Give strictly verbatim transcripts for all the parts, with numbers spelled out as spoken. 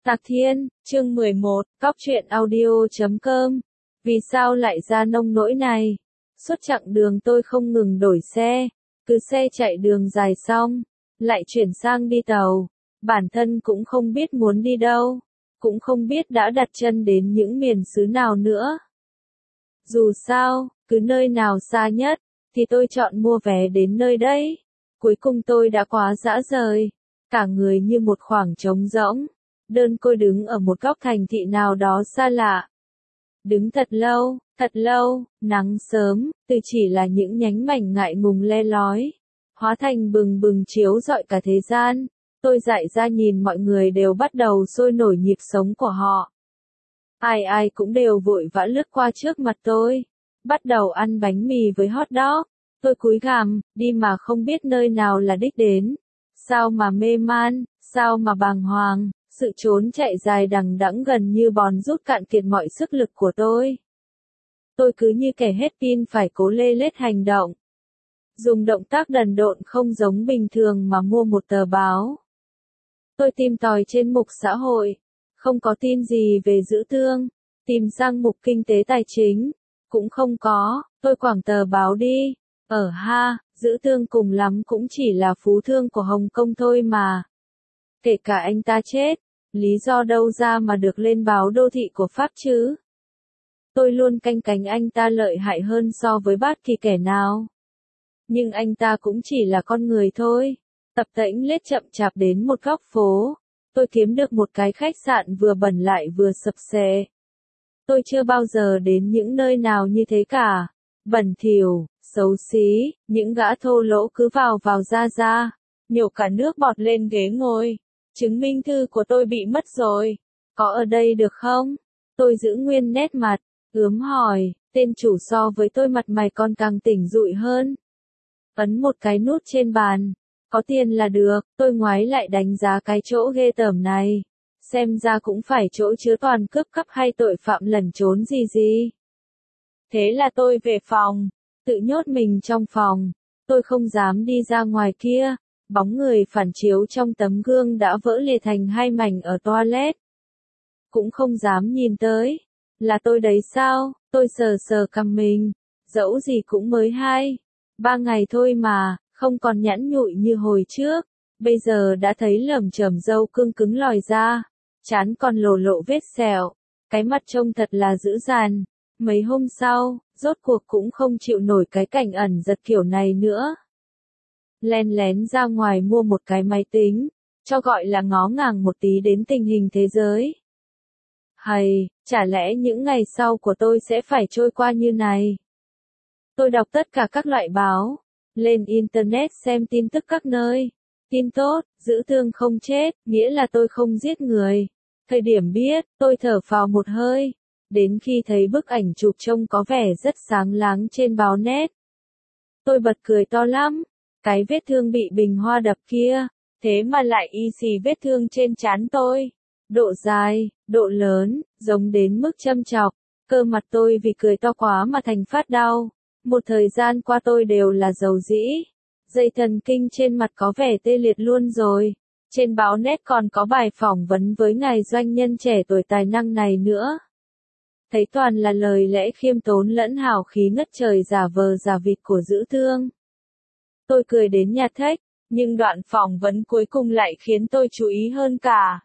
Tạc Thiên, chương mười một, cóc truyện audio chấm com. Vì sao lại ra nông nỗi này? Suốt chặng đường tôi không ngừng đổi xe, cứ xe chạy đường dài xong, lại chuyển sang đi tàu. Bản thân cũng không biết muốn đi đâu, cũng không biết đã đặt chân đến những miền xứ nào nữa. Dù sao, cứ nơi nào xa nhất, thì tôi chọn mua vé đến nơi đấy. Cuối cùng tôi đã quá dã rời, cả người như một khoảng trống rỗng. Đơn côi đứng ở một góc thành thị nào đó xa lạ. Đứng thật lâu, thật lâu, nắng sớm, từ chỉ là những nhánh mảnh ngại ngùng le lói, hóa thành bừng bừng chiếu rọi cả thế gian. Tôi dại ra nhìn mọi người đều bắt đầu sôi nổi nhịp sống của họ. Ai ai cũng đều vội vã lướt qua trước mặt tôi, bắt đầu ăn bánh mì với hot dog. Tôi cúi gằm, đi mà không biết nơi nào là đích đến. Sao mà mê man, sao mà bàng hoàng. Sự trốn chạy dài đằng đẵng gần như bòn rút cạn kiệt mọi sức lực của tôi. Tôi cứ như kẻ hết pin phải cố lê lết hành động. Dùng động tác đần độn không giống bình thường mà mua một tờ báo. Tôi tìm tòi trên mục xã hội, không có tin gì về Dữ Thương. Tìm sang mục kinh tế tài chính, cũng không có. Tôi quẳng tờ báo đi. Ở ha, Dữ Thương cùng lắm cũng chỉ là phú thương của Hồng Kông thôi mà. Kể cả anh ta chết, lý do đâu ra mà được lên báo đô thị của Pháp chứ? Tôi luôn canh cánh anh ta lợi hại hơn so với bất kỳ kẻ nào. Nhưng anh ta cũng chỉ là con người thôi. Tập tễnh lết chậm chạp đến một góc phố. Tôi kiếm được một cái khách sạn vừa bẩn lại vừa sập xệ. Tôi chưa bao giờ đến những nơi nào như thế cả. Bẩn thỉu, xấu xí, những gã thô lỗ cứ vào vào ra ra, nhổ cả nước bọt lên ghế ngồi. Chứng minh thư của tôi bị mất rồi. Có ở đây được không? Tôi giữ nguyên nét mặt, ướm hỏi, tên chủ so với tôi mặt mày còn càng tỉnh rụi hơn. Ấn một cái nút trên bàn. Có tiền là được, tôi ngoái lại đánh giá cái chỗ ghê tởm này. Xem ra cũng phải chỗ chứa toàn cướp cắp hay tội phạm lẩn trốn gì gì. Thế là tôi về phòng, tự nhốt mình trong phòng. Tôi không dám đi ra ngoài kia. Bóng người phản chiếu trong tấm gương đã vỡ lìa thành hai mảnh ở toilet. Cũng không dám nhìn tới. Là tôi đấy sao? Tôi sờ sờ cằm mình. Dẫu gì cũng mới hai, ba ngày thôi mà, không còn nhẵn nhụi như hồi trước. Bây giờ đã thấy lởm chởm râu cương cứng lòi ra. Trán còn lồ lộ vết sẹo. Cái mặt trông thật là dữ dằn. Mấy hôm sau, rốt cuộc cũng không chịu nổi cái cảnh ẩn giật kiểu này nữa. Len lén ra ngoài mua một cái máy tính, cho gọi là ngó ngàng một tí đến tình hình thế giới. Hay, chả lẽ những ngày sau của tôi sẽ phải trôi qua như này? Tôi đọc tất cả các loại báo, lên Internet xem tin tức các nơi. Tin tốt, Dữ Thương không chết, nghĩa là tôi không giết người. Thời điểm biết, tôi thở phào một hơi, đến khi thấy bức ảnh chụp trông có vẻ rất sáng láng trên báo net. Tôi bật cười to lắm. Cái vết thương bị bình hoa đập kia, thế mà lại y xì vết thương trên trán tôi. Độ dài, độ lớn, giống đến mức châm chọc. Cơ mặt tôi vì cười to quá mà thành phát đau. Một thời gian qua tôi đều là dầu dĩ. Dây thần kinh trên mặt có vẻ tê liệt luôn rồi. Trên báo net còn có bài phỏng vấn với ngài doanh nhân trẻ tuổi tài năng này nữa. Thấy toàn là lời lẽ khiêm tốn lẫn hào khí ngất trời giả vờ giả vịt của Dữ Thương. Tôi cười đến nhạt thếch, nhưng đoạn phỏng vấn cuối cùng lại khiến tôi chú ý hơn cả.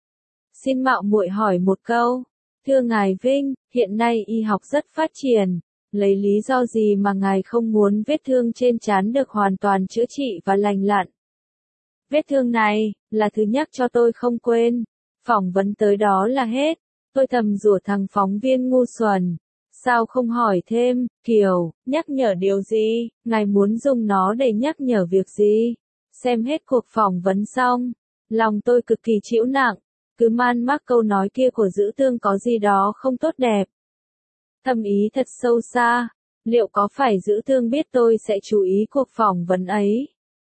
Xin mạo muội hỏi một câu. Thưa ngài Vinh, hiện nay y học rất phát triển. Lấy lý do gì mà ngài không muốn vết thương trên trán được hoàn toàn chữa trị và lành lặn? Vết thương này, là thứ nhắc cho tôi không quên. Phỏng vấn tới đó là hết. Tôi thầm rủa thằng phóng viên ngu xuẩn. Sao không hỏi thêm, kiểu, nhắc nhở điều gì, ngài muốn dùng nó để nhắc nhở việc gì? Xem hết cuộc phỏng vấn xong, lòng tôi cực kỳ chịu nặng, cứ man mác câu nói kia của Dữ Thương có gì đó không tốt đẹp. Thâm ý thật sâu xa, liệu có phải Dữ Thương biết tôi sẽ chú ý cuộc phỏng vấn ấy?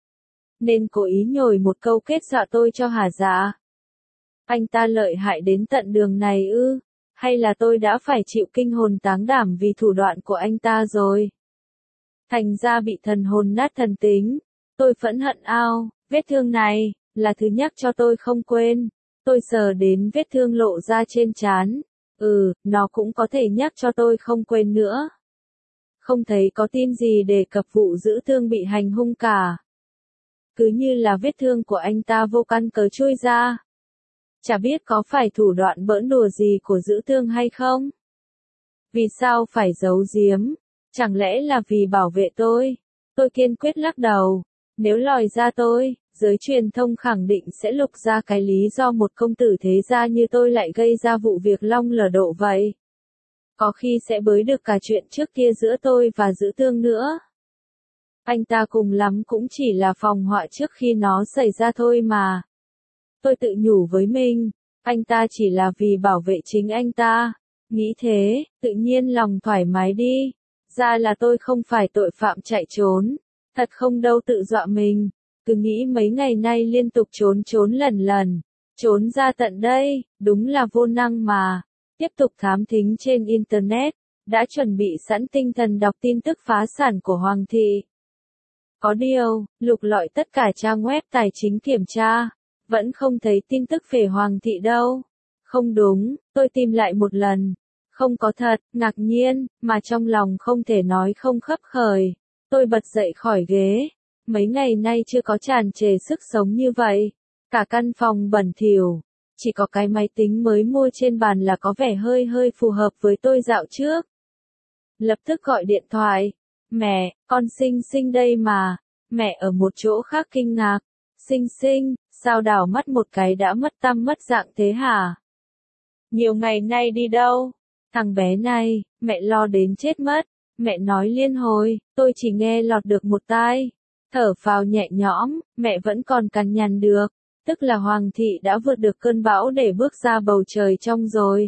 Nên cố ý nhồi một câu kết dọa tôi cho hả dạ? Anh ta lợi hại đến tận đường này ư? Hay là tôi đã phải chịu kinh hồn táng đảm vì thủ đoạn của anh ta rồi? Thành ra bị thần hồn nát thần tính. Tôi phẫn hận ao, vết thương này, là thứ nhắc cho tôi không quên. Tôi sờ đến vết thương lộ ra trên trán. Ừ, nó cũng có thể nhắc cho tôi không quên nữa. Không thấy có tin gì đề cập vụ Dữ Thương bị hành hung cả. Cứ như là vết thương của anh ta vô căn cớ chui ra. Chả biết có phải thủ đoạn bỡn đùa gì của Dữ Thương hay không? Vì sao phải giấu giếm? Chẳng lẽ là vì bảo vệ tôi? Tôi kiên quyết lắc đầu. Nếu lòi ra tôi, giới truyền thông khẳng định sẽ lục ra cái lý do một công tử thế gia như tôi lại gây ra vụ việc long lở độ vậy. Có khi sẽ bới được cả chuyện trước kia giữa tôi và Dữ Thương nữa. Anh ta cùng lắm cũng chỉ là phòng họa trước khi nó xảy ra thôi mà. Tôi tự nhủ với mình, anh ta chỉ là vì bảo vệ chính anh ta. Nghĩ thế, tự nhiên lòng thoải mái đi. Ra là tôi không phải tội phạm chạy trốn. Thật không đâu tự dọa mình. Cứ nghĩ mấy ngày nay liên tục trốn trốn lần lần. Trốn ra tận đây, đúng là vô năng mà. Tiếp tục thám thính trên Internet. Đã chuẩn bị sẵn tinh thần đọc tin tức phá sản của Hoàng thị. Có điều, lục lọi tất cả trang web tài chính kiểm tra. Vẫn không thấy tin tức về Hoàng thị đâu. Không đúng, tôi tìm lại một lần. Không có thật, ngạc nhiên, mà trong lòng không thể nói không khấp khởi. Tôi bật dậy khỏi ghế. Mấy ngày nay chưa có tràn trề sức sống như vậy. Cả căn phòng bẩn thỉu. Chỉ có cái máy tính mới mua trên bàn là có vẻ hơi hơi phù hợp với tôi dạo trước. Lập tức gọi điện thoại. Mẹ, con Sinh Sinh đây mà. Mẹ ở một chỗ khác kinh ngạc. Sinh Sinh, sao đảo mắt một cái đã mất tăm mất dạng thế hả? Nhiều ngày nay đi đâu? Thằng bé này, mẹ lo đến chết mất. Mẹ nói liên hồi, tôi chỉ nghe lọt được một tai. Thở phào nhẹ nhõm, mẹ vẫn còn cằn nhằn được. Tức là Hoàng thị đã vượt được cơn bão để bước ra bầu trời trong rồi.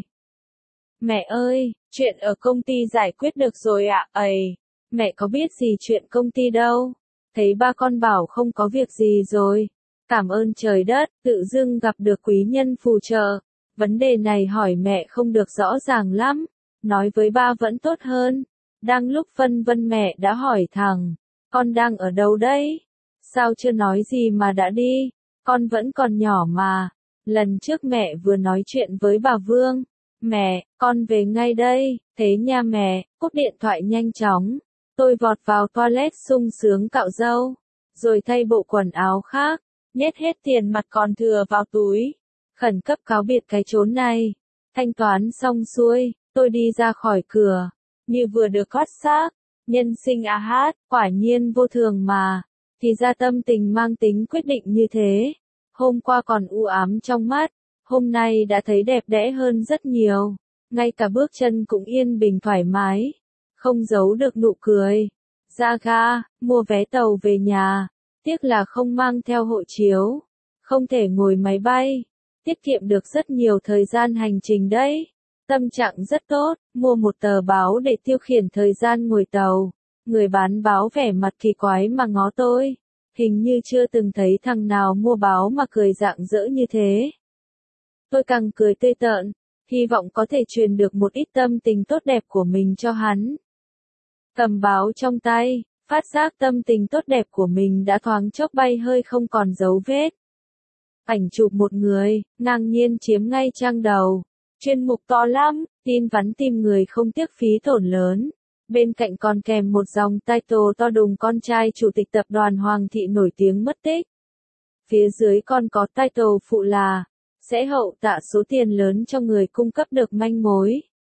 Mẹ ơi, chuyện ở công ty giải quyết được rồi ạ. À? Ây, mẹ có biết gì chuyện công ty đâu. Thấy ba con bảo không có việc gì rồi. Cảm ơn trời đất, tự dưng gặp được quý nhân phù trợ. Vấn đề này hỏi mẹ không được rõ ràng lắm. Nói với ba vẫn tốt hơn. Đang lúc phân vân mẹ đã hỏi thằng. Con đang ở đâu đấy? Sao chưa nói gì mà đã đi? Con vẫn còn nhỏ mà. Lần trước mẹ vừa nói chuyện với bà Vương. Mẹ, con về ngay đây. Thế nha mẹ, cúp điện thoại nhanh chóng. Tôi vọt vào toilet sung sướng cạo râu. Rồi thay bộ quần áo khác. Nhét hết tiền mặt còn thừa vào túi. Khẩn cấp cáo biệt cái chốn này. Thanh toán xong xuôi, tôi đi ra khỏi cửa. Như vừa được hót xác. Nhân sinh a hát, quả nhiên vô thường mà. Thì ra tâm tình mang tính quyết định như thế. Hôm qua còn u ám trong mắt. Hôm nay đã thấy đẹp đẽ hơn rất nhiều. Ngay cả bước chân cũng yên bình thoải mái. Không giấu được nụ cười. Ra ga, mua vé tàu về nhà. Tiếc là không mang theo hộ chiếu. Không thể ngồi máy bay. Tiết kiệm được rất nhiều thời gian hành trình đấy. Tâm trạng rất tốt, mua một tờ báo để tiêu khiển thời gian ngồi tàu. Người bán báo vẻ mặt kỳ quái mà ngó tôi. Hình như chưa từng thấy thằng nào mua báo mà cười rạng rỡ như thế. Tôi càng cười tươi tợn, hy vọng có thể truyền được một ít tâm tình tốt đẹp của mình cho hắn. Cầm báo trong tay, phát giác tâm tình tốt đẹp của mình đã thoáng chốc bay hơi không còn dấu vết. Ảnh chụp một người, ngang nhiên chiếm ngay trang đầu. Chuyên mục to lắm, tin vắn tìm người không tiếc phí tổn lớn. Bên cạnh còn kèm một dòng title to đùng con trai chủ tịch tập đoàn Hoàng thị nổi tiếng mất tích. Phía dưới còn có title phụ là, sẽ hậu tạ số tiền lớn cho người cung cấp được manh mối.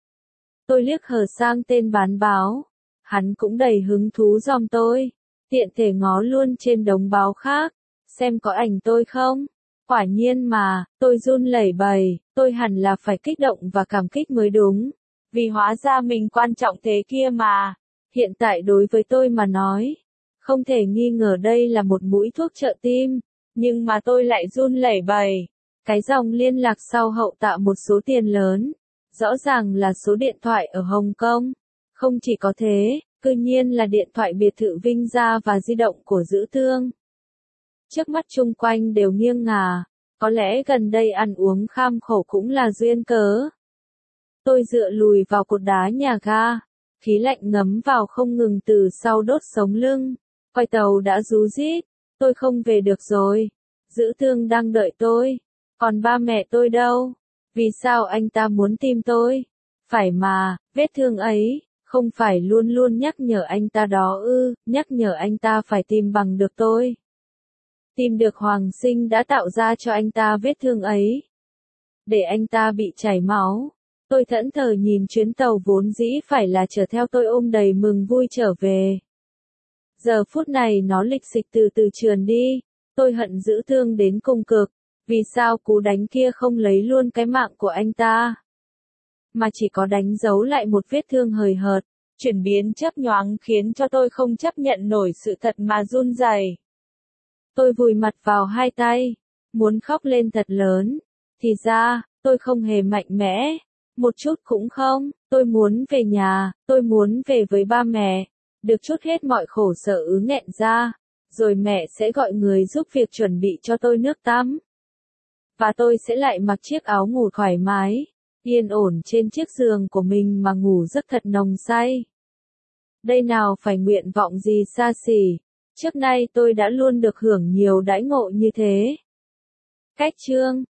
Tôi liếc hờ sang tên bán báo. Hắn cũng đầy hứng thú giom tôi. Tiện thể ngó luôn trên đống báo khác. Xem có ảnh tôi không? Quả nhiên mà, tôi run lẩy bẩy, tôi hẳn là phải kích động và cảm kích mới đúng. Vì hóa ra mình quan trọng thế kia mà. Hiện tại đối với tôi mà nói, không thể nghi ngờ đây là một mũi thuốc trợ tim. Nhưng mà tôi lại run lẩy bẩy. Cái dòng liên lạc sau hậu tạ một số tiền lớn. Rõ ràng là số điện thoại ở Hồng Kông. Không chỉ có thế, cư nhiên là điện thoại biệt thự Vinh Gia và di động của Dữ Thương. Trước mắt chung quanh đều nghiêng ngả, có lẽ gần đây ăn uống kham khổ cũng là duyên cớ. Tôi dựa lùi vào cột đá nhà ga, khí lạnh ngấm vào không ngừng từ sau đốt sống lưng. Coi tàu đã rú rít, tôi không về được rồi. Dữ Thương đang đợi tôi. Còn ba mẹ tôi đâu? Vì sao anh ta muốn tìm tôi? Phải mà, vết thương ấy, không phải luôn luôn nhắc nhở anh ta đó ư, nhắc nhở anh ta phải tìm bằng được tôi. Tìm được Hoàng Sinh đã tạo ra cho anh ta vết thương ấy. Để anh ta bị chảy máu. Tôi thẫn thờ nhìn chuyến tàu vốn dĩ phải là chở theo tôi ôm đầy mừng vui trở về. Giờ phút này nó lịch xịch từ từ trườn đi. Tôi hận dữ thương đến cùng cực. Vì sao cú đánh kia không lấy luôn cái mạng của anh ta? Mà chỉ có đánh dấu lại một vết thương hời hợt. Chuyển biến chớp nhoáng khiến cho tôi không chấp nhận nổi sự thật mà run rẩy. Tôi vùi mặt vào hai tay. Muốn khóc lên thật lớn. Thì ra, tôi không hề mạnh mẽ. Một chút cũng không. Tôi muốn về nhà. Tôi muốn về với ba mẹ. Được trút hết mọi khổ sở ứ nghẹn ra. Rồi mẹ sẽ gọi người giúp việc chuẩn bị cho tôi nước tắm. Và tôi sẽ lại mặc chiếc áo ngủ thoải mái, yên ổn trên chiếc giường của mình mà ngủ giấc thật nồng say. Đây nào phải nguyện vọng gì xa xỉ, trước nay tôi đã luôn được hưởng nhiều đãi ngộ như thế. Cách chương